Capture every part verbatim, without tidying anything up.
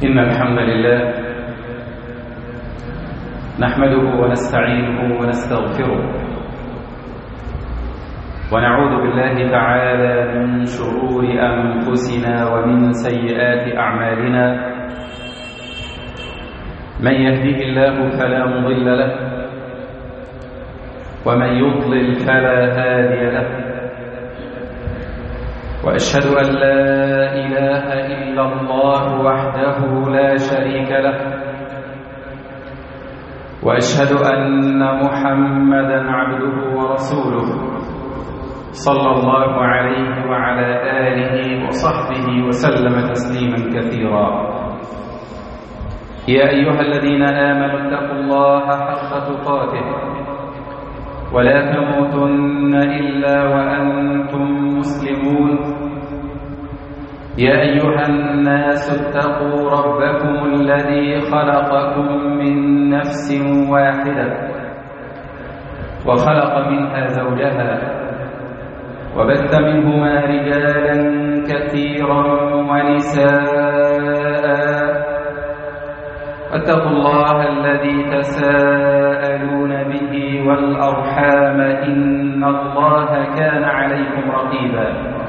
إن الحمد لله نحمده ونستعينه ونستغفره ونعوذ بالله تعالى من شرور أنفسنا ومن سيئات أعمالنا. من يهده الله فلا مضل له ومن يضلل فلا هادي له، وأشهد أن لا إله إلا الله وحده لا شريك له، وأشهد أن محمدًا عبده ورسوله صلى الله عليه وعلى آله وصحبه وسلم تسليمًا كثيرًا. يا أيها الذين آمنوا اتقوا الله حق تقاته ولا تموتن إلا وأنتم مسلمون. يا أيها الناس اتقوا ربكم الذي خلقكم من نفس واحدة وخلق منها زوجها وبث منهما رجالا كثيرا ونساء، واتقوا الله الذي تساءلون به والأرحام إن الله كان عليكم رقيبا.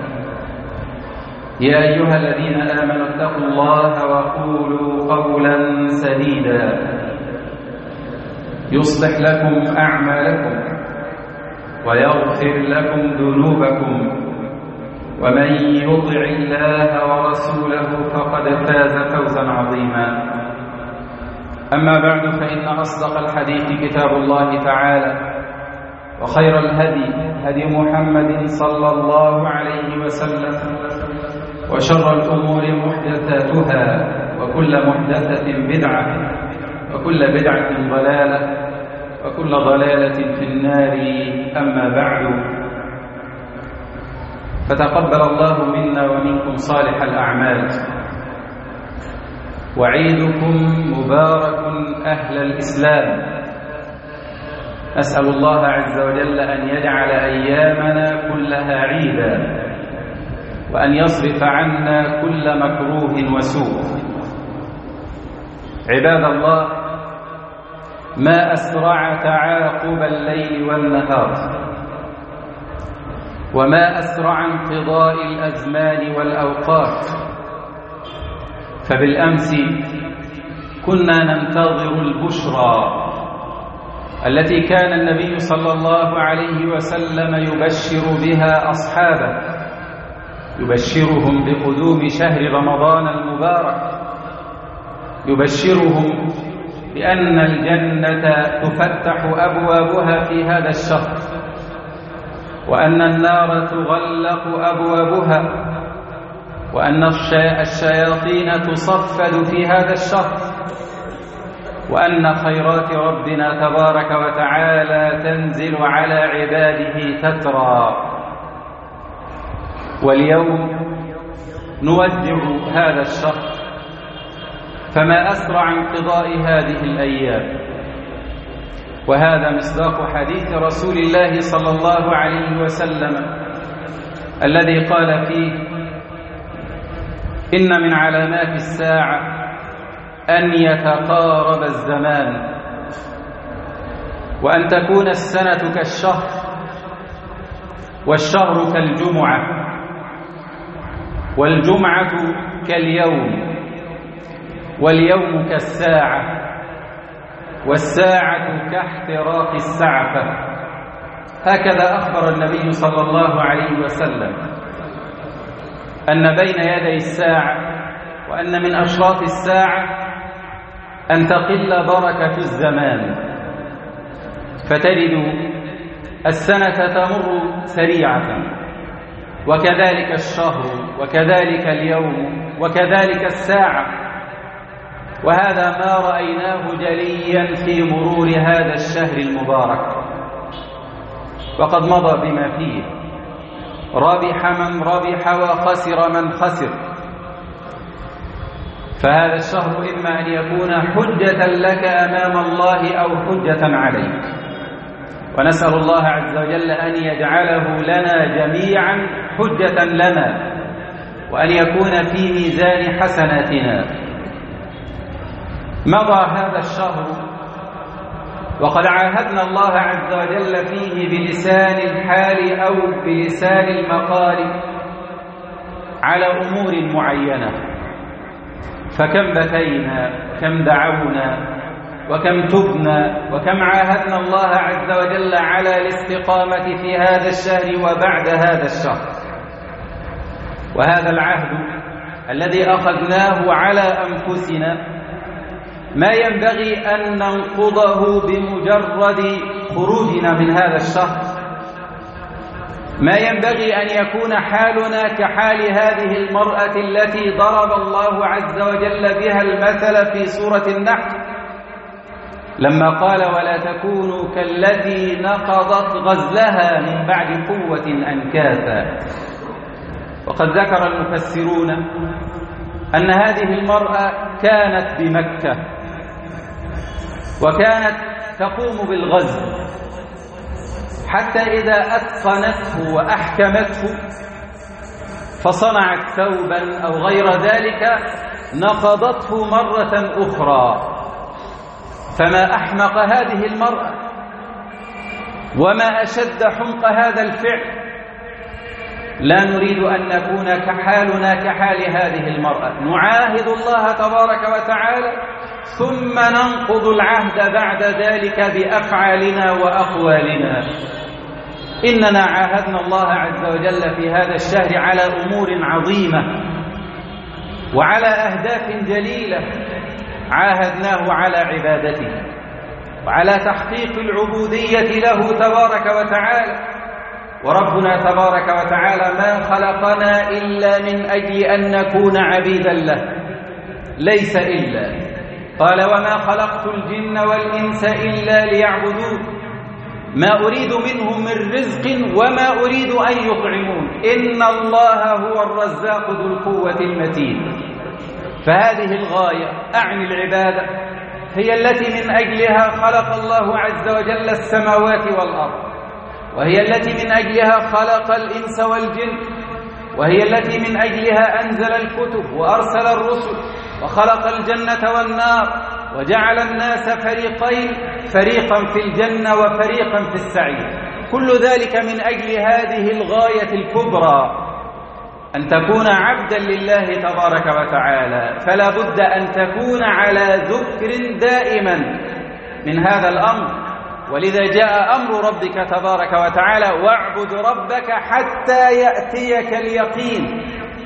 يا أيها الذين آمنوا اتقوا الله وقولوا قولا سديدا يصلح لكم أعمالكم ويغفر لكم ذنوبكم، ومن يطع الله ورسوله فقد فاز فوزا عظيما. أما بعد، فإن أصدق الحديث كتاب الله تعالى، وخير الهدي هدي محمد صلى الله عليه وسلم، وشر الأمور محدثاتها، وكل محدثة بدعة، وكل بدعة ضلالة، وكل ضلالة في النار. أما بعد، فتقبل الله منا ومنكم صالح الأعمال، وعيدكم مبارك أهل الإسلام. أسأل الله عز وجل أن يجعل أيامنا كلها عيدا، وأن يصرف عنا كل مكروه وسوء. عباد الله، ما أسرع تعاقب الليل والنهار، وما أسرع انقضاء الأزمان والأوقات. فبالأمس كنا ننتظر البشرى التي كان النبي صلى الله عليه وسلم يبشر بها أصحابه، يبشرهم بقدوم شهر رمضان المبارك، يبشرهم بأن الجنة تفتح أبوابها في هذا الشهر، وأن النار تغلق أبوابها، وأن الشياطين تصفد في هذا الشهر، وأن خيرات ربنا تبارك وتعالى تنزل على عباده تترى. واليوم نودع هذا الشهر، فما أسرع انقضاء هذه الأيام. وهذا مصداق حديث رسول الله صلى الله عليه وسلم الذي قال فيه: إن من علامات الساعة أن يتقارب الزمان، وأن تكون السنة كالشهر، والشهر كالجمعة، والجمعة كاليوم، واليوم كالساعة، والساعة كاحتراق السعفة. هكذا أخبر النبي صلى الله عليه وسلم أن بين يدي الساعة وأن من أشراط الساعة أن تقل بركة الزمان، فتجد السنة تمر سريعة، وكذلك الشهر، وكذلك اليوم، وكذلك الساعة. وهذا ما رأيناه جليا في مرور هذا الشهر المبارك، وقد مضى بما فيه. ربح من ربح وخسر من خسر. فهذا الشهر إما أن يكون حجة لك أمام الله أو حجة عليك، ونسأل الله عز وجل أن يجعله لنا جميعا حجة لنا، وأن يكون في ميزان حسناتنا. مضى هذا الشهر وقد عاهدنا الله عز وجل فيه بلسان الحال أو بلسان المقال على أمور معينة، فكم بكينا، كم دعونا، وكم تبنا، وكم عاهدنا الله عز وجل على الاستقامة في هذا الشهر وبعد هذا الشهر. وهذا العهد الذي أخذناه على أنفسنا ما ينبغي أن ننقضه بمجرد خروجنا من هذا الشهر، ما ينبغي أن يكون حالنا كحال هذه المرأة التي ضرب الله عز وجل بها المثل في سورة النحل لما قال: ولا تكونوا كالتي نقضت غزلها من بعد قوة أنكاثا. وقد ذكر المفسرون أن هذه المرأة كانت بمكة وكانت تقوم بالغزو، حتى إذا أتقنته وأحكمته فصنعت ثوبا أو غير ذلك نقضته مرة أخرى. فما أحمق هذه المرأة وما أشد حمق هذا الفعل. لا نريد أن نكون كحالنا كحال هذه المرأة، نعاهد الله تبارك وتعالى ثم ننقض العهد بعد ذلك بأفعالنا وأقوالنا. إننا عاهدنا الله عز وجل في هذا الشهر على أمور عظيمة وعلى أهداف جليلة، عاهدناه على عبادته وعلى تحقيق العبودية له تبارك وتعالى. وربنا تبارك وتعالى ما خلقنا إلا من أجل أن نكون عبيدا له، ليس إلا قال: وما خلقت الجن والإنس إلا ليعبدون ما أريد منهم من رزق وما أريد أن يطعمون إن الله هو الرزاق ذو القوة المتين. فهذه الغاية أعني العبادة هي التي من أجلها خلق الله عز وجل السماوات والأرض، وهي التي من أجلها خلق الإنس والجن، وهي التي من أجلها أنزل الكتب وأرسل الرسل وخلق الجنة والنار وجعل الناس فريقين، فريقا في الجنة وفريقا في السعير. كل ذلك من أجل هذه الغاية الكبرى، أن تكون عبدا لله تبارك وتعالى. فلا بد أن تكون على ذكر دائما من هذا الأمر. ولذا جاء أمر ربك تبارك وتعالى: واعبد ربك حتى يأتيك اليقين،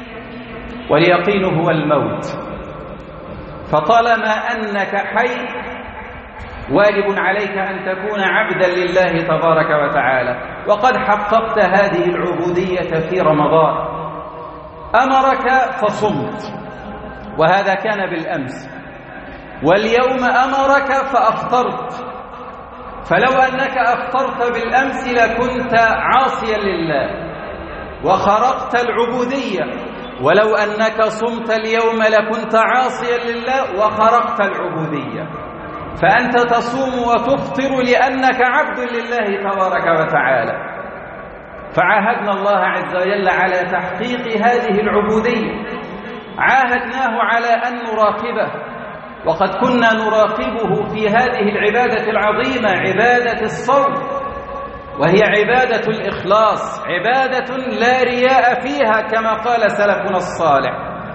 واليقين هو الموت. فطالما أنك حي واجب عليك أن تكون عبدا لله تبارك وتعالى. وقد حققت هذه العبودية في رمضان، أمرك فصمت، وهذا كان بالأمس، واليوم أمرك فأفطرت. فلو أنك أفطرت بالأمس لكنت عاصيا لله وخرقت العبودية، ولو أنك صمت اليوم لكنت عاصيا لله وخرقت العبودية. فأنت تصوم وتفطر لأنك عبد لله تبارك وتعالى. فعاهدنا الله عز وجل على تحقيق هذه العبودية، عاهدناه على أن نراقبه، وقد كنا نراقبه في هذه العبادة العظيمة، عبادة الصوم، وهي عبادة الإخلاص، عبادة لا رياء فيها كما قال سلفنا الصالح.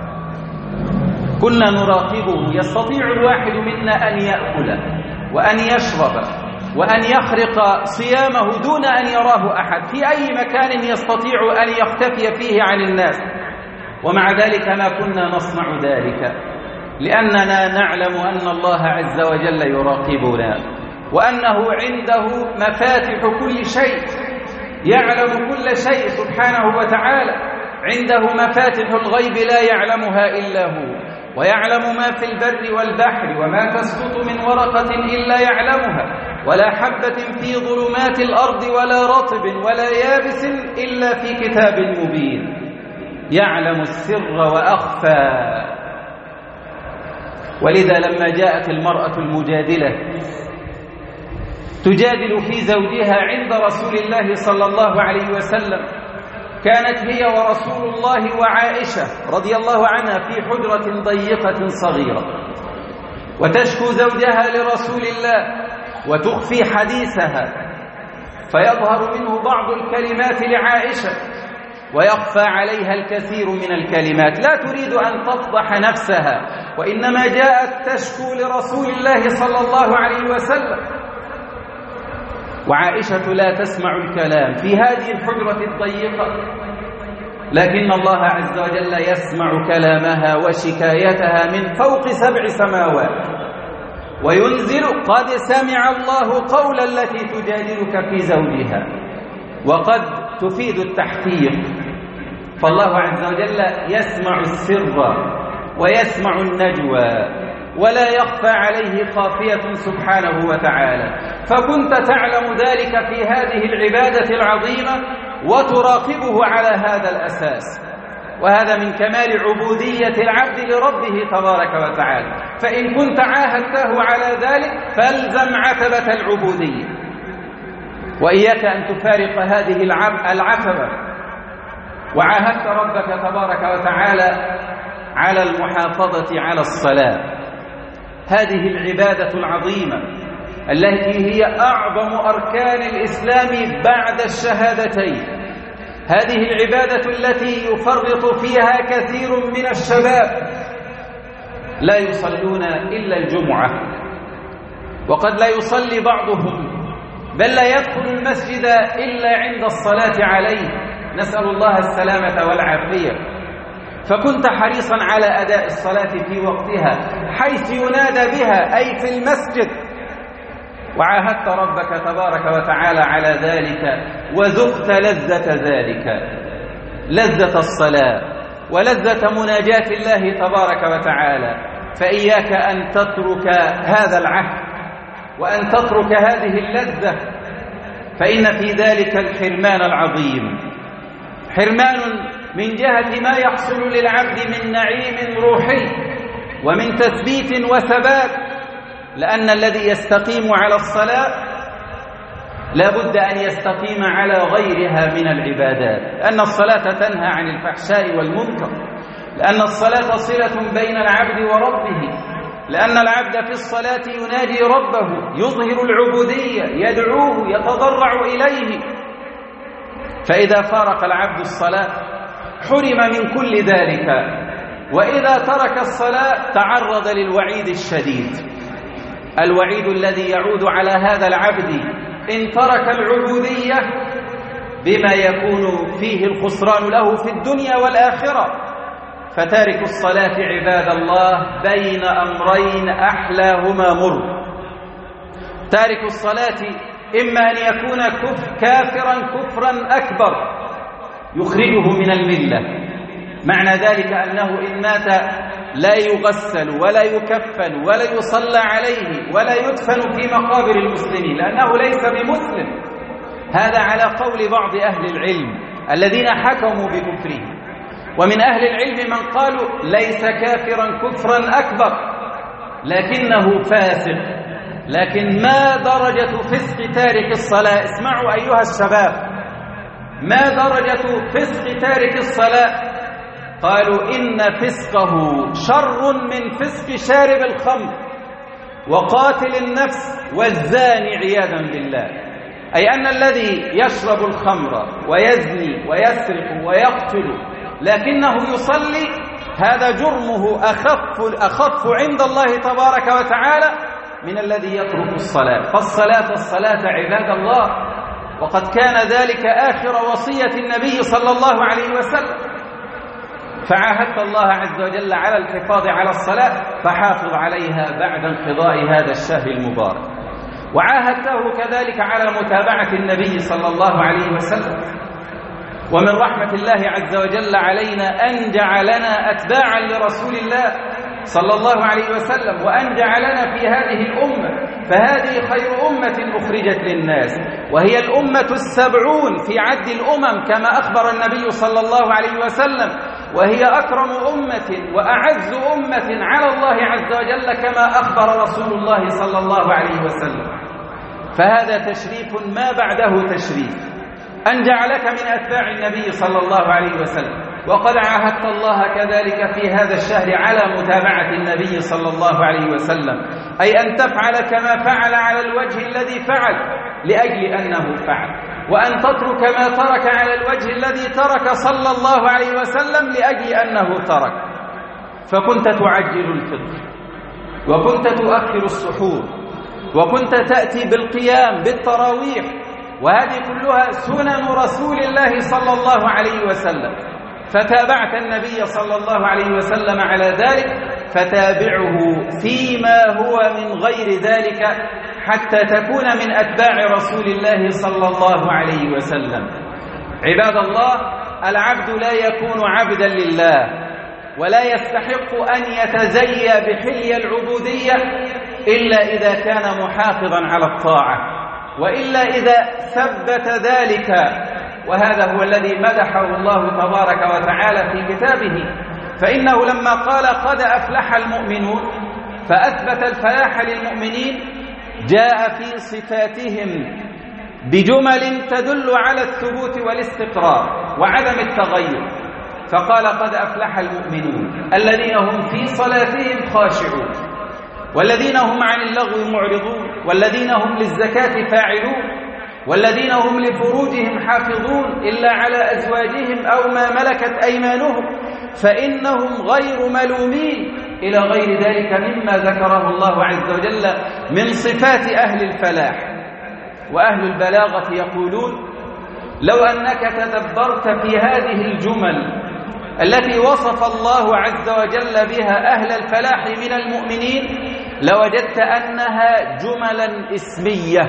كنا نراقبه. يستطيع الواحد منا أن يأكل وأن يشرب وأن يخرق صيامه دون أن يراه أحد في أي مكان يستطيع أن يختفي فيه عن الناس، ومع ذلك ما كنا نصنع ذلك، لأننا نعلم أن الله عز وجل يراقبنا، وأنه عنده مفاتح كل شيء، يعلم كل شيء سبحانه وتعالى. عنده مفاتح الغيب لا يعلمها إلا هو، ويعلم ما في البر والبحر، وما تسقط من ورقة إلا يعلمها، ولا حبة في ظلمات الأرض ولا رطب ولا يابس إلا في كتاب مبين. يعلم السر وأخفى. ولذا لما جاءت المرأة المجادلة تجادل في زوجها عند رسول الله صلى الله عليه وسلم، كانت هي ورسول الله وعائشة رضي الله عنها في حجرة ضيقة صغيرة، وتشكو زوجها لرسول الله وتخفي حديثها، فيظهر منه بعض الكلمات لعائشة ويخفى عليها الكثير من الكلمات، لا تريد أن تفضح نفسها، وإنما جاءت تشكو لرسول الله صلى الله عليه وسلم، وعائشة لا تسمع الكلام في هذه الحجرة الضيقة، لكن الله عز وجل يسمع كلامها وشكايتها من فوق سبع سماوات، وينزل قد سمع الله قول التي تجادلك في زوجها، وقد تفيد التحقيق، فالله عز وجل يسمع السر ويسمع النجوى ولا يخفى عليه خافية سبحانه وتعالى. فكنت تعلم ذلك في هذه العبادة العظيمة وتراقبه على هذا الأساس، وهذا من كمال عبودية العبد لربه تبارك وتعالى. فإن كنت عاهدته على ذلك فالزم عتبة العبودية، وإياك أن تفارق هذه العتبة، وعاهدت ربك تبارك وتعالى على المحافظة على الصلاة، هذه العبادة العظيمة التي هي أعظم أركان الإسلام بعد الشهادتين، هذه العبادة التي يفرط فيها كثير من الشباب، لا يصلون إلا الجمعة، وقد لا يصلي بعضهم، بل لا يدخل المسجد إلا عند الصلاة عليه، نسأل الله السلامة والعافية. فكنت حريصا على أداء الصلاة في وقتها حيث ينادى بها، أي في المسجد، وعاهدت ربك تبارك وتعالى على ذلك وذقت لذة ذلك، لذة الصلاة ولذة مناجاة الله تبارك وتعالى. فإياك أن تترك هذا العهد وأن تترك هذه اللذة، فإن في ذلك الحرمان العظيم، حرمان من جهة ما يحصل للعبد من نعيم روحي ومن تثبيت وثبات، لأن الذي يستقيم على الصلاة لا بد أن يستقيم على غيرها من العبادات، لأن الصلاة تنهى عن الفحشاء والمنكر، لأن الصلاة صلة بين العبد وربه، لأن العبد في الصلاة يناجي ربه، يظهر العبودية، يدعوه، يتضرع إليه. فإذا فارق العبد الصلاة حرم من كل ذلك، وإذا ترك الصلاة تعرض للوعيد الشديد، الوعيد الذي يعود على هذا العبد إن ترك العبودية بما يكون فيه الخسران له في الدنيا والآخرة. فتارك الصلاة عباد الله بين أمرين أحلاهما مر، تارك الصلاة إما أن يكون كف كافرا كفرا أكبر يخرجه من الملة، معنى ذلك أنه إن مات لا يغسل ولا يكفن ولا يصلى عليه ولا يدفن في مقابر المسلمين، لأنه ليس بمسلم. هذا على قول بعض أهل العلم الذين حكموا بكفره، ومن أهل العلم من قالوا ليس كافرا كفرا أكبر لكنه فاسق. لكن ما درجة فسق تارك الصلاة؟ اسمعوا أيها الشباب، ما درجة فسق تارك الصلاة؟ قالوا إن فسقه شر من فسق شارب الخمر وقاتل النفس والزاني عياذا بالله، أي أن الذي يشرب الخمر ويزني ويسرق ويقتل لكنه يصلي، هذا جرمه أخف, أخف عند الله تبارك وتعالى من الذي يترك الصلاة. فالصلاة الصلاة عباد الله، وقد كان ذلك آخر وصية النبي صلى الله عليه وسلم. فعاهدت الله عز وجل على الحفاظ على الصلاة فحافظ عليها بعد انقضاء هذا الشهر المبارك، وعاهدته كذلك على متابعة النبي صلى الله عليه وسلم. ومن رحمة الله عز وجل علينا أن جعلنا أتباعا لرسول الله صلى الله عليه وسلم، وأن جعلنا في هذه الأمة، فهذه خير أمة أخرجت للناس، وهي الأمة السبعون في عد الأمم كما أخبر النبي صلى الله عليه وسلم، وهي أكرم أمة وأعز أمة على الله عز وجل كما أخبر رسول الله صلى الله عليه وسلم. فهذا تشريف ما بعده تشريف، أن جعلك من أتباع النبي صلى الله عليه وسلم، وقد عاهدت الله كذلك في هذا الشهر على متابعة النبي صلى الله عليه وسلم، أي أن تفعل كما فعل على الوجه الذي فعل لأجل أنه فعل، وأن تترك ما ترك على الوجه الذي ترك صلى الله عليه وسلم لأجل أنه ترك. فكنت تعجل الفطر، وكنت تؤخر السحور، وكنت تأتي بالقيام بالتراويح، وهذه كلها سنن رسول الله صلى الله عليه وسلم. فتابعت النبي صلى الله عليه وسلم على ذلك، فتابعه فيما هو من غير ذلك حتى تكون من أتباع رسول الله صلى الله عليه وسلم. عباد الله، العبد لا يكون عبدا لله ولا يستحق أن يتزيى بحلي العبودية إلا إذا كان محافظا على الطاعة، وإلا إذا ثبت ذلك، وهذا هو الذي مدحه الله تبارك وتعالى في كتابه. فإنه لما قال قد أفلح المؤمنون فأثبت الفلاح للمؤمنين، جاء في صفاتهم بجمل تدل على الثبوت والاستقرار وعدم التغير. فقال قد أفلح المؤمنون الذين هم في صلاتهم خاشعون، والذين هم عن اللغو معرضون، والذين هم للزكاة فاعلون، والذين هم لفروجهم حافظون إلا على أزواجهم أو ما ملكت أيمانهم فإنهم غير ملومين، إلى غير ذلك مما ذكره الله عز وجل من صفات أهل الفلاح. وأهل البلاغة يقولون لو أنك تدبرت في هذه الجمل التي وصف الله عز وجل بها أهل الفلاح من المؤمنين لوجدت أنها جملا اسمية.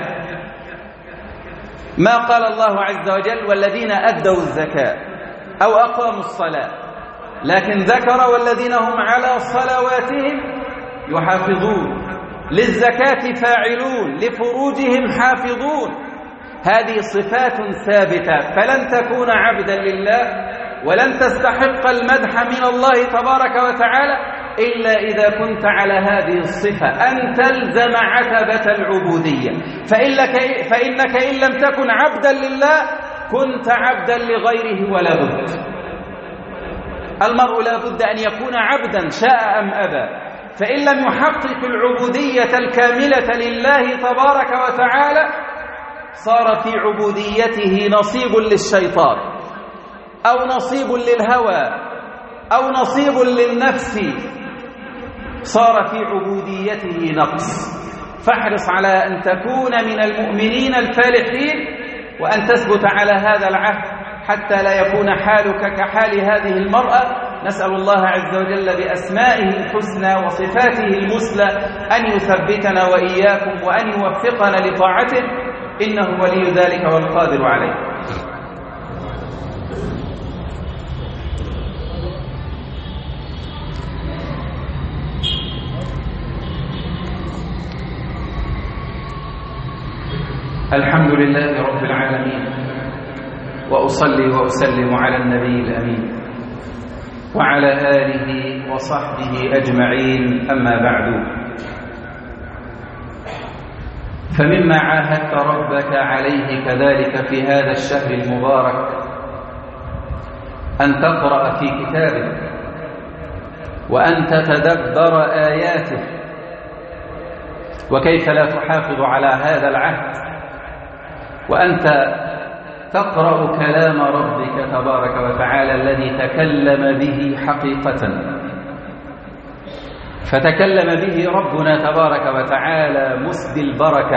ما قال الله عز وجل والذين أدوا الزكاة أو أقاموا الصلاة، لكن ذكر والذين هم على صلواتهم يحافظون، للزكاة فاعلون، لفروجهم حافظون. هذه صفات ثابتة، فلن تكون عبدا لله ولن تستحق المدح من الله تبارك وتعالى إلا إذا كنت على هذه الصفة، أن تلزم عتبة العبودية. فإنك, فإنك إن لم تكن عبدا لله كنت عبدا لغيره ولا بد. المرء لا بد أن يكون عبدا شاء أم أبى، فإن لم يحقق العبودية الكاملة لله تبارك وتعالى صار في عبوديته نصيب للشيطان أو نصيب للهوى أو نصيب للنفس، صار في عبوديته نقص. فاحرص على أن تكون من المؤمنين الفالحين وأن تثبت على هذا العهد حتى لا يكون حالك كحال هذه المرأة. نسأل الله عز وجل بأسمائه الحسنى وصفاته المثلى أن يثبتنا وإياكم وأن يوفقنا لطاعته، إنه ولي ذلك والقادر عليه. الحمد لله رب العالمين، وأصلي وأسلم على النبي الأمين وعلى آله وصحبه أجمعين، أما بعد. فمما عاهدت ربك عليه كذلك في هذا الشهر المبارك أن تقرأ في كتابه وأن تتدبر آياته، وكيف لا تحافظ على هذا العهد وأنت تقرأ كلام ربك تبارك وتعالى الذي تكلم به حقيقة. فتكلم به ربنا تبارك وتعالى مسدي البركة،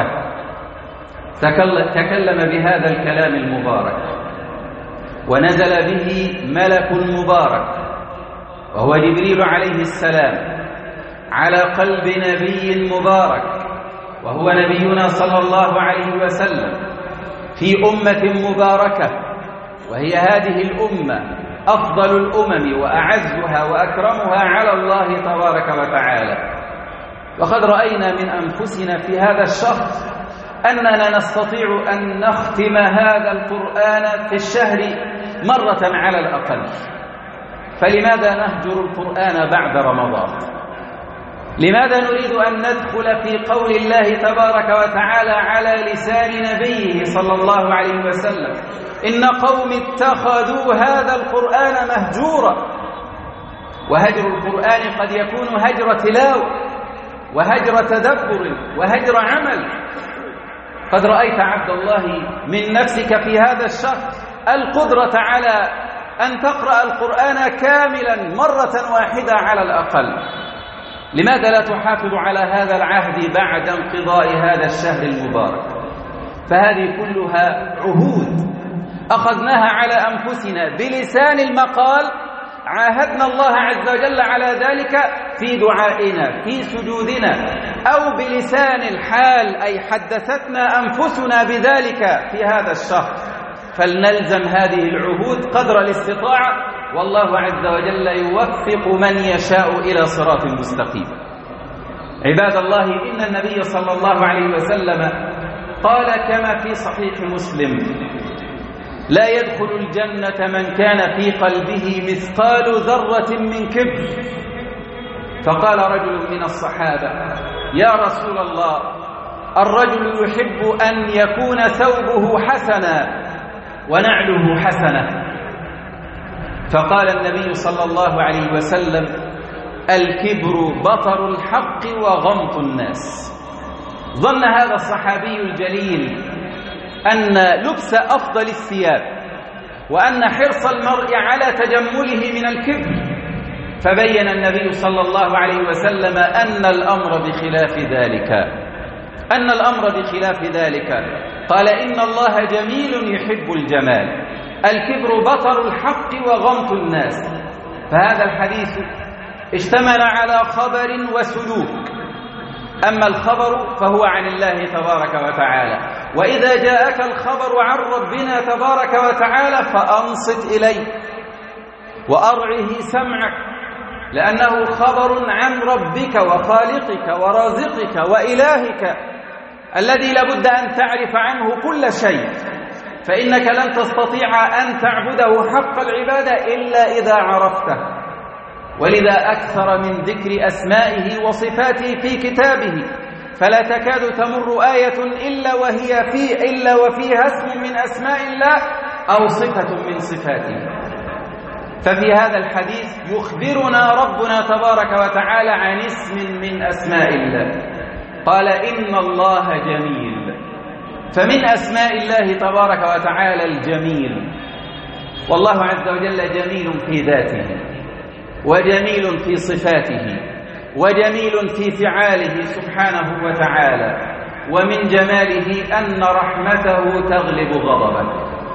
تكلم بهذا الكلام المبارك، ونزل به ملك مبارك وهو جبريل عليه السلام على قلب نبي مبارك وهو نبينا صلى الله عليه وسلم في أمة مباركة، وهي هذه الأمة أفضل الأمم وأعزها وأكرمها على الله تبارك وتعالى. وقد رأينا من أنفسنا في هذا الشهر أننا نستطيع أن نختم هذا القرآن في الشهر مرة على الأقل، فلماذا نهجر القرآن بعد رمضان؟ لماذا نريد أن ندخل في قول الله تبارك وتعالى على لسان نبيه صلى الله عليه وسلم إن قوم اتخذوا هذا القرآن مهجورا؟ وهجر القرآن قد يكون هجر تلاوة وهجر تدبر وهجر عمل. قد رأيت عبد الله من نفسك في هذا الشهر القدرة على أن تقرأ القرآن كاملا مرة واحدة على الأقل. لماذا لا تحافظ على هذا العهد بعد انقضاء هذا الشهر المبارك؟ فهذه كلها عهود أخذناها على أنفسنا بلسان المقال، عاهدنا الله عز وجل على ذلك في دعائنا في سجودنا، أو بلسان الحال أي حدثتنا أنفسنا بذلك في هذا الشهر. فلنلزم هذه العهود قدر الاستطاعة، والله عز وجل يوفق من يشاء إلى صراط مستقيم. عباد الله، إن النبي صلى الله عليه وسلم قال كما في صحيح مسلم: لا يدخل الجنة من كان في قلبه مثقال ذرة من كبر. فقال رجل من الصحابة: يا رسول الله، الرجل يحب أن يكون ثوبه حسنا ونعله حسنة. فقال النبي صلى الله عليه وسلم: الكبر بطر الحق وغمط الناس. ظن هذا الصحابي الجليل أن لبس أفضل الثياب وأن حرص المرء على تجمله من الكبر، فبين النبي صلى الله عليه وسلم أن الأمر بخلاف ذلك أن الأمر بخلاف ذلك قال: إن الله جميل يحب الجمال، الكبر بطر الحق وغمط الناس. فهذا الحديث اشتمل على خبر وسلوك. أما الخبر فهو عن الله تبارك وتعالى، وإذا جاءك الخبر عن ربنا تبارك وتعالى فأنصت إليه وأرعه سمعك، لأنه خبر عن ربك وخالقك ورازقك وإلهك الذي لابد أن تعرف عنه كل شيء، فإنك لن تستطيع أن تعبده حق العبادة إلا إذا عرفته. ولذا أكثر من ذكر أسمائه وصفاته في كتابه، فلا تكاد تمر آية إلا وهي في إلا وفيها اسم من أسماء الله أو صفة من صفاته. ففي هذا الحديث يخبرنا ربنا تبارك وتعالى عن اسم من أسماء الله، قال: إن الله جميل. فمن أسماء الله تبارك وتعالى الجميل، والله عز وجل جميل في ذاته وجميل في صفاته وجميل في فعاله سبحانه وتعالى. ومن جماله أن رحمته تغلب غضبه،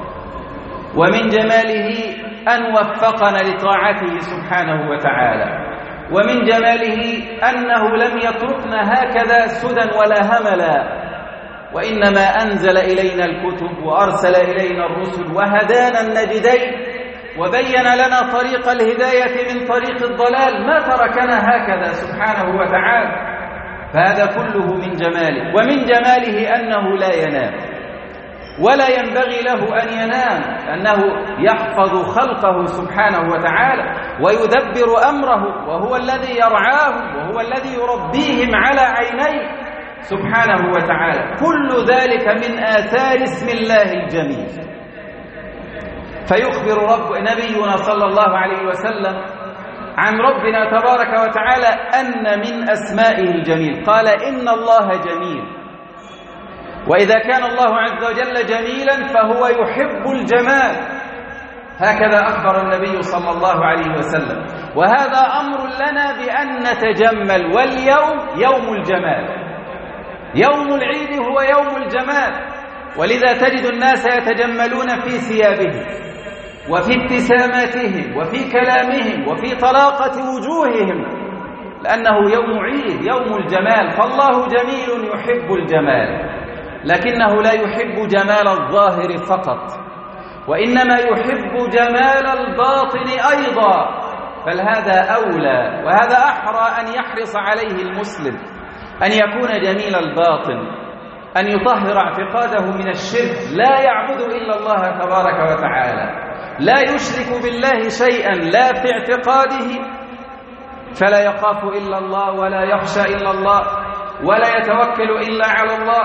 ومن جماله أن وفقنا لطاعته سبحانه وتعالى، ومن جماله أنه لم يتركنا هكذا سدى ولا هملا، وإنما أنزل إلينا الكتب وأرسل إلينا الرسل وهدانا النجدين وبين لنا طريق الهداية من طريق الضلال، ما تركنا هكذا سبحانه وتعالى. فهذا كله من جماله. ومن جماله أنه لا ينام ولا ينبغي له أن ينام، أنه يحفظ خلقه سبحانه وتعالى ويدبر أمره، وهو الذي يرعاهم وهو الذي يربيهم على عينيه سبحانه وتعالى. كل ذلك من آثار اسم الله الجميل. فيخبر رب نبينا صلى الله عليه وسلم عن ربنا تبارك وتعالى أن من أسمائه الجميل، قال: إن الله جميل. وإذا كان الله عز وجل جميلا فهو يحب الجمال، هكذا أخبر النبي صلى الله عليه وسلم. وهذا أمر لنا بأن نتجمل، واليوم يوم الجمال، يوم العيد هو يوم الجمال. ولذا تجد الناس يتجملون في ثيابهم وفي ابتساماتهم وفي كلامهم وفي طلاقة وجوههم، لأنه يوم عيد، يوم الجمال. فالله جميل يحب الجمال، لكنه لا يحب جمال الظاهر فقط، وإنما يحب جمال الباطن أيضا. فهذا أولى وهذا أحرى أن يحرص عليه المسلم، أن يكون جميل الباطن، أن يطهر اعتقاده من الشرك، لا يعبد إلا الله تبارك وتعالى، لا يشرك بالله شيئا لا في اعتقاده فلا يخاف إلا الله ولا يخشى إلا الله ولا يتوكل إلا على الله،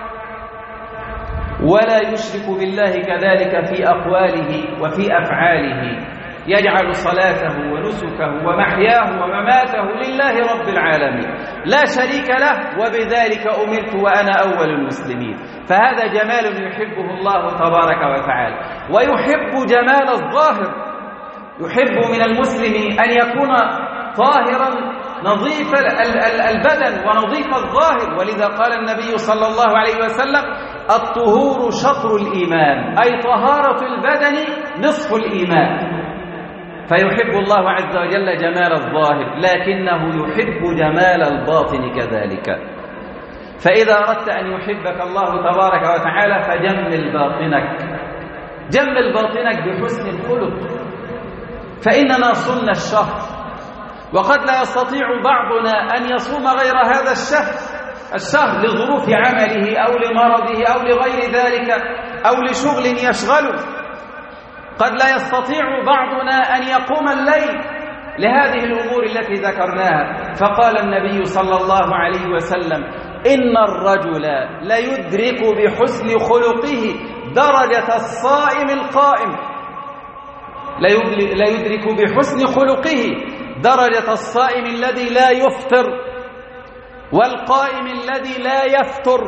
ولا يشرك بالله كذلك في أقواله وفي أفعاله، يجعل صلاته ونسكه ومحياه ومماته لله رب العالمين لا شريك له، وبذلك أمرت وأنا أول المسلمين. فهذا جمال يحبه الله تبارك وتعالى. ويحب جمال الظاهر، يحب من المسلم أن يكون طاهرا نظيف البدن ونظيف الظاهر، ولذا قال النبي صلى الله عليه وسلم: الطهور شطر الإيمان، أي طهارة البدن نصف الإيمان. فيحب الله عز وجل جمال الظاهر، لكنه يحب جمال الباطن كذلك. فإذا أردت أن يحبك الله تبارك وتعالى فجمل باطنك، جمل باطنك بحسن الخلق. فإننا صمنا الشهر، وقد لا يستطيع بعضنا أن يصوم غير هذا الشهر الشهر لظروف عمله أو لمرضه أو لغير ذلك أو لشغل يشغله. قد لا يستطيع بعضنا أن يقوم الليل لهذه الأمور التي ذكرناها. فقال النبي صلى الله عليه وسلم: إن الرجل ليدرك بحسن خلقه درجة الصائم القائم، ليدرك بحسن خلقه درجة الصائم الذي لا يفطر والقائم الذي لا يفطر.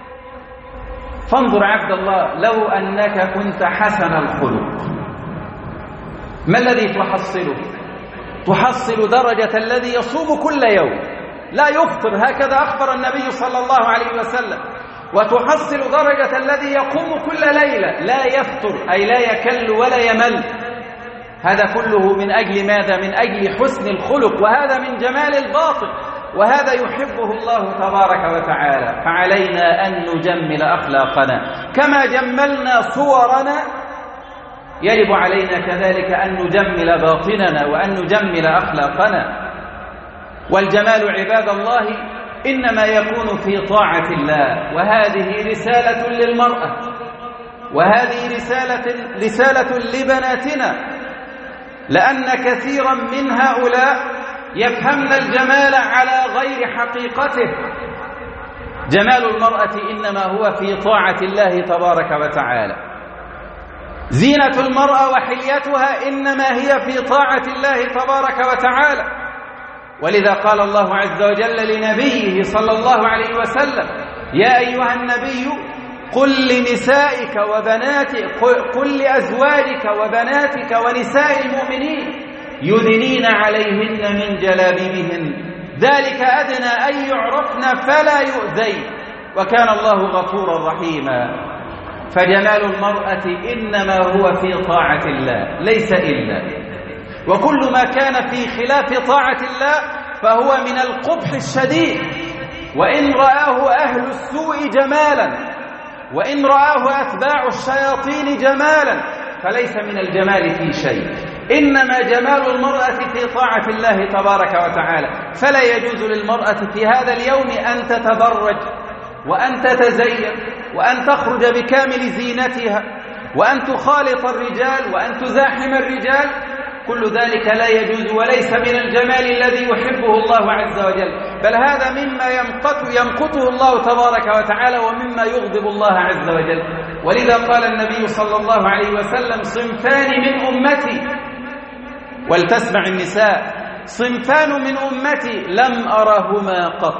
فانظر عبد الله، لو أنك كنت حسن الخلق ما الذي تحصله؟ تحصل درجة الذي يصوم كل يوم لا يفطر، هكذا أخبر النبي صلى الله عليه وسلم. وتحصل درجة الذي يقوم كل ليلة لا يفطر، أي لا يكل ولا يمل. هذا كله من أجل ماذا؟ من أجل حسن الخلق، وهذا من جمال الباطن، وهذا يحبه الله تبارك وتعالى. فعلينا أن نجمل أخلاقنا كما جملنا صورنا، يجب علينا كذلك أن نجمل باطننا وأن نجمل أخلاقنا. والجمال عباد الله إنما يكون في طاعة الله، وهذه رسالة للمرأة، وهذه رسالة, رسالة لبناتنا، لأن كثيرا من هؤلاء يفهمن الجمال على غير حقيقته. جمال المرأة إنما هو في طاعة الله تبارك وتعالى. زينة المرأة وحليتها إنما هي في طاعة الله تبارك وتعالى. ولذا قال الله عز وجل لنبيه صلى الله عليه وسلم: يا أيها النبي قل لنسائك وبناتك قل لأزواجك وبناتك ونساء المؤمنين يدنين عليهن من جلابيبهن ذلك أدنى أن يعرفن فلا يؤذين وكان الله غفورا رحيما. فجمال المرأة إنما هو في طاعة الله ليس إلا، وكل ما كان في خلاف طاعة الله فهو من القبح الشديد. وإن رآه أهل السوء جمالا، وإن رآه أتباع الشياطين جمالا، فليس من الجمال في شيء. إنما جمال المرأة في طاعة الله تبارك وتعالى. فلا يجوز للمرأة في هذا اليوم أن تتبرج وأن تتزين وأن تخرج بكامل زينتها وأن تخالط الرجال وأن تزاحم الرجال. كل ذلك لا يجوز وليس من الجمال الذي يحبه الله عز وجل، بل هذا مما يمقت يمقته الله تبارك وتعالى ومما يغضب الله عز وجل. ولذا قال النبي صلى الله عليه وسلم: صنفان من أمتي، ولتسمع النساء، صنفان من أمتي لم أرهما قط،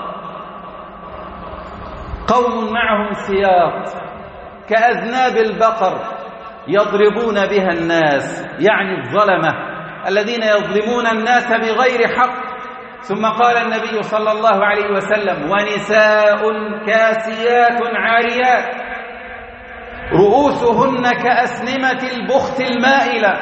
قوم معهم سياط كأذناب البقر يضربون بها الناس، يعني الظلمة الذين يظلمون الناس بغير حق. ثم قال النبي صلى الله عليه وسلم: ونساء كاسيات عاريات رؤوسهن كأسنمة البخت المائلة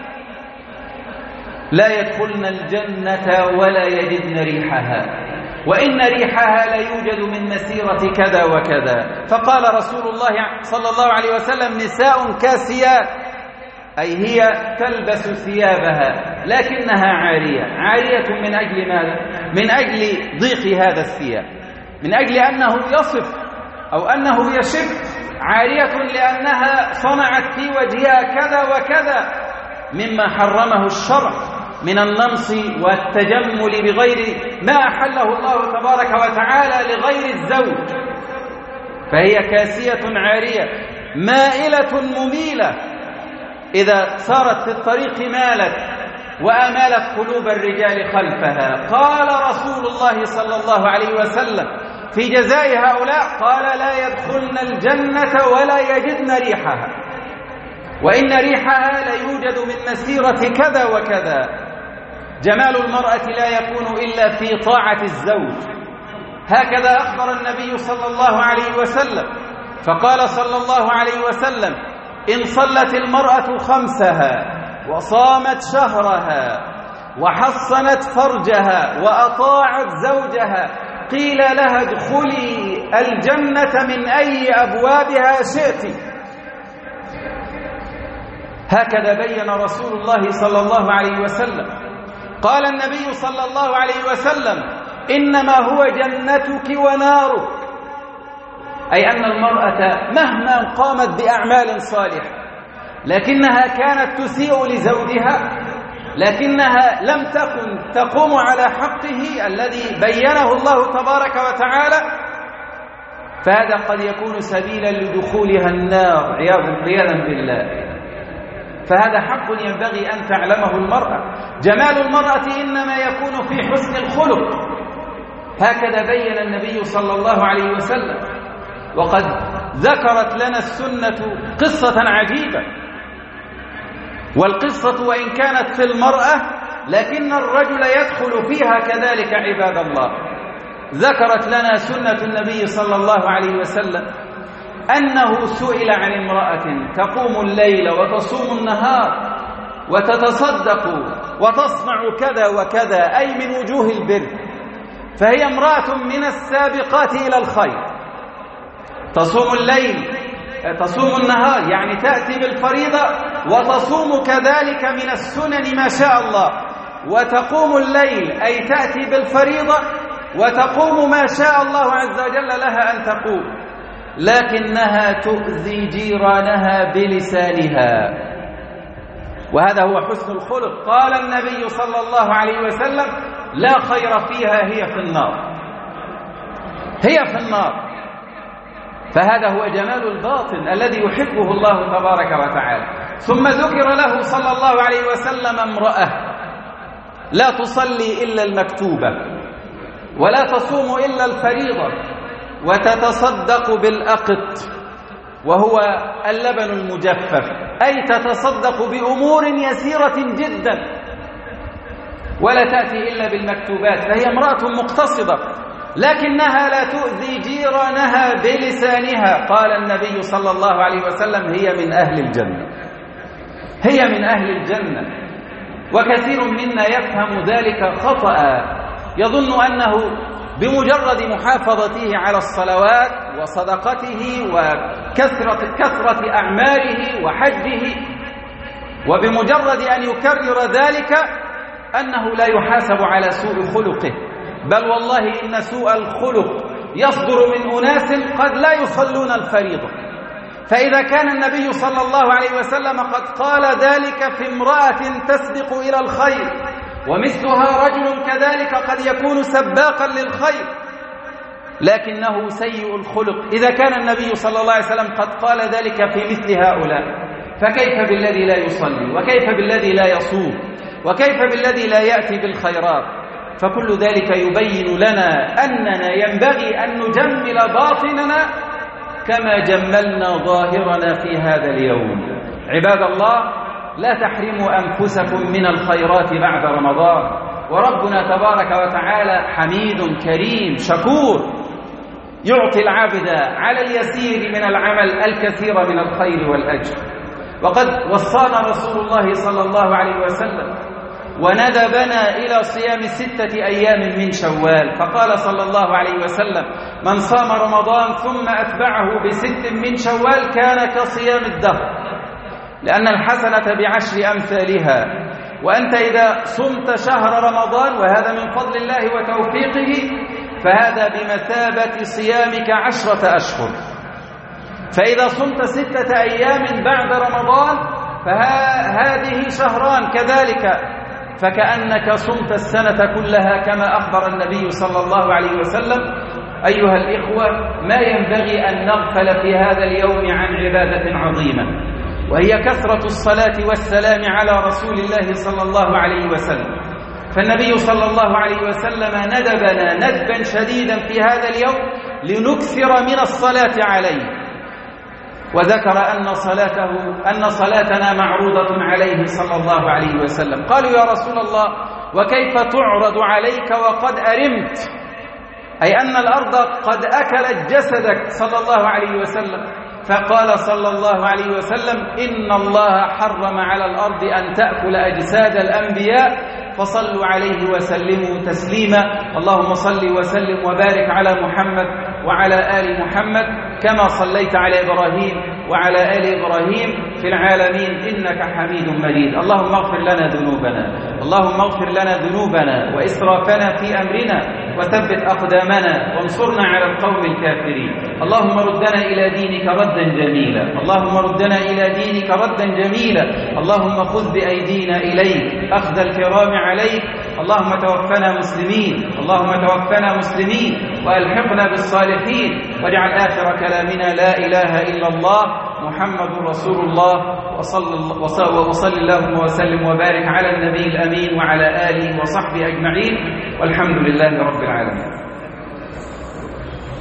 لا يدخلن الجنة ولا يجدن ريحها، وإن ريحها لا يوجد من مسيرة كذا وكذا. فقال رسول الله صلى الله عليه وسلم: نساء كاسيات، أي هي تلبس ثيابها لكنها عارية. عارية من أجل ماذا؟ من أجل ضيق هذا الثياب، من أجل أنه يصف أو أنه يشف. عارية لأنها صنعت في وجهها كذا وكذا مما حرمه الشرع. من النمص والتجمل بغير ما أحله الله تبارك وتعالى لغير الزوج، فهي كاسية عارية مائلة مميلة، إذا صارت في الطريق مالت وأمالت قلوب الرجال خلفها. قال رسول الله صلى الله عليه وسلم في جزاء هؤلاء، قال: لا يدخلن الجنة ولا يجدن ريحها، وإن ريحها ليوجد من مسيرة كذا وكذا. جمال المرأة لا يكون إلا في طاعة الزوج، هكذا أخبر النبي صلى الله عليه وسلم، فقال صلى الله عليه وسلم: إن صلت المرأة خمسها وصامت شهرها وحصنت فرجها وأطاعت زوجها قيل لها ادخلي الجنة من أي أبوابها شئت. هكذا بين رسول الله صلى الله عليه وسلم. قال النبي صلى الله عليه وسلم: إنما هو جنتك ونارك، أي أن المرأة مهما قامت بأعمال صالحة لكنها كانت تسيء لزوجها، لكنها لم تكن تقوم على حقه الذي بينه الله تبارك وتعالى، فهذا قد يكون سبيلا لدخولها النار عياذا بالله. فهذا حق ينبغي أن تعلمه المرأة. جمال المرأة إنما يكون في حسن الخلق، هكذا بين النبي صلى الله عليه وسلم. وقد ذكرت لنا السنة قصة عجيبة، والقصة وإن كانت في المرأة لكن الرجل يدخل فيها كذلك عباد الله. ذكرت لنا سنة النبي صلى الله عليه وسلم أنه سئل عن امرأة تقوم الليل وتصوم النهار وتتصدق وتصنع كذا وكذا، أي من وجوه البر، فهي امرأة من السابقات إلى الخير، تصوم الليل تصوم النهار يعني تأتي بالفريضة وتصوم كذلك من السنن ما شاء الله، وتقوم الليل أي تأتي بالفريضة وتقوم ما شاء الله عز وجل لها أن تقوم، لكنها تؤذي جيرانها بلسانها، وهذا هو حسن الخلق. قال النبي صلى الله عليه وسلم: لا خير فيها، هي في النار، هي في النار. فهذا هو جمال الباطن الذي يحبه الله تبارك وتعالى. ثم ذكر له صلى الله عليه وسلم امرأة لا تصلي إلا المكتوبة ولا تصوم إلا الفريضة وتتصدق بالأقط وهو اللبن المجفف، أي تتصدق بأمور يسيرة جدا ولا تأتي إلا بالمكتوبات، فهي امرأة مقتصدة لكنها لا تؤذي جيرانها بلسانها. قال النبي صلى الله عليه وسلم: هي من أهل الجنة، هي من أهل الجنة. وكثير منا يفهم ذلك خطأ، يظن أنه بمجرد محافظته على الصلوات وصدقته وكثرة كثرة أعماله وحجه وبمجرد أن يكرر ذلك أنه لا يحاسب على سوء خلقه، بل والله إن سوء الخلق يصدر من أناس قد لا يصلون الفريضة. فإذا كان النبي صلى الله عليه وسلم قد قال ذلك في امرأة تسبق إلى الخير، ومثلها رجل كذلك قد يكون سباقا للخير لكنه سيء الخلق، إذا كان النبي صلى الله عليه وسلم قد قال ذلك في مثل هؤلاء، فكيف بالذي لا يصلي، وكيف بالذي لا يصوم، وكيف بالذي لا يأتي بالخيرات؟ فكل ذلك يبين لنا أننا ينبغي أن نجمل باطننا كما جملنا ظاهرنا في هذا اليوم. عباد الله، لا تحرموا أنفسكم من الخيرات بعد رمضان، وربنا تبارك وتعالى حميد كريم شكور، يعطي العبد على اليسير من العمل الكثير من الخير والأجر. وقد وصانا رسول الله صلى الله عليه وسلم وندبنا إلى صيام ستة أيام من شوال، فقال صلى الله عليه وسلم: من صام رمضان ثم أتبعه بست من شوال كان كصيام الدهر، لأن الحسنة بعشر أمثالها. وأنت إذا صمت شهر رمضان، وهذا من فضل الله وتوفيقه، فهذا بمثابة صيامك عشرة أشهر. فإذا صمت ستة أيام بعد رمضان فهذه شهران كذلك فكأنك صمت السنة كلها كما أخبر النبي صلى الله عليه وسلم. أيها الإخوة، ما ينبغي أن نغفل في هذا اليوم عن عبادة عظيمة، وهي كثرة الصلاة والسلام على رسول الله صلى الله عليه وسلم. فالنبي صلى الله عليه وسلم ندبنا ندبا شديدا في هذا اليوم لنكثر من الصلاة عليه، وذكر أن صلاته أن صلاتنا معروضة عليه صلى الله عليه وسلم. قالوا يا رسول الله وكيف تعرض عليك وقد أرمت، أي أن الأرض قد أكلت جسدك صلى الله عليه وسلم. فقال صلى الله عليه وسلم إن الله حرم على الأرض أن تأكل أجساد الأنبياء فصلوا عليه وسلموا تسليما. اللهم صل وسلم وبارك على محمد وعلى آل محمد كما صليت على إبراهيم وعلى آل إبراهيم في العالمين إنك حميد مجيد. اللهم اغفر لنا ذنوبنا اللهم اغفر لنا ذنوبنا وإسرافنا في أمرنا وثبت أقدامنا وانصرنا على القوم الكافرين. اللهم ردنا إلى دينك ردا جميلا اللهم ردنا إلى دينك ردا جميلا اللهم خذ بأيدينا إليك أخذ الكرام عليك. اللهم توفنا مسلمين اللهم توفنا مسلمين وألحقنا بالصالحين، واجعل آخر كلامنا لا إله إلا الله محمد رسول الله. وصل, وصل, وصل اللهم وسلم وبارك على النبي الأمين وعلى آله وصحبه أجمعين، والحمد لله رب العالمين.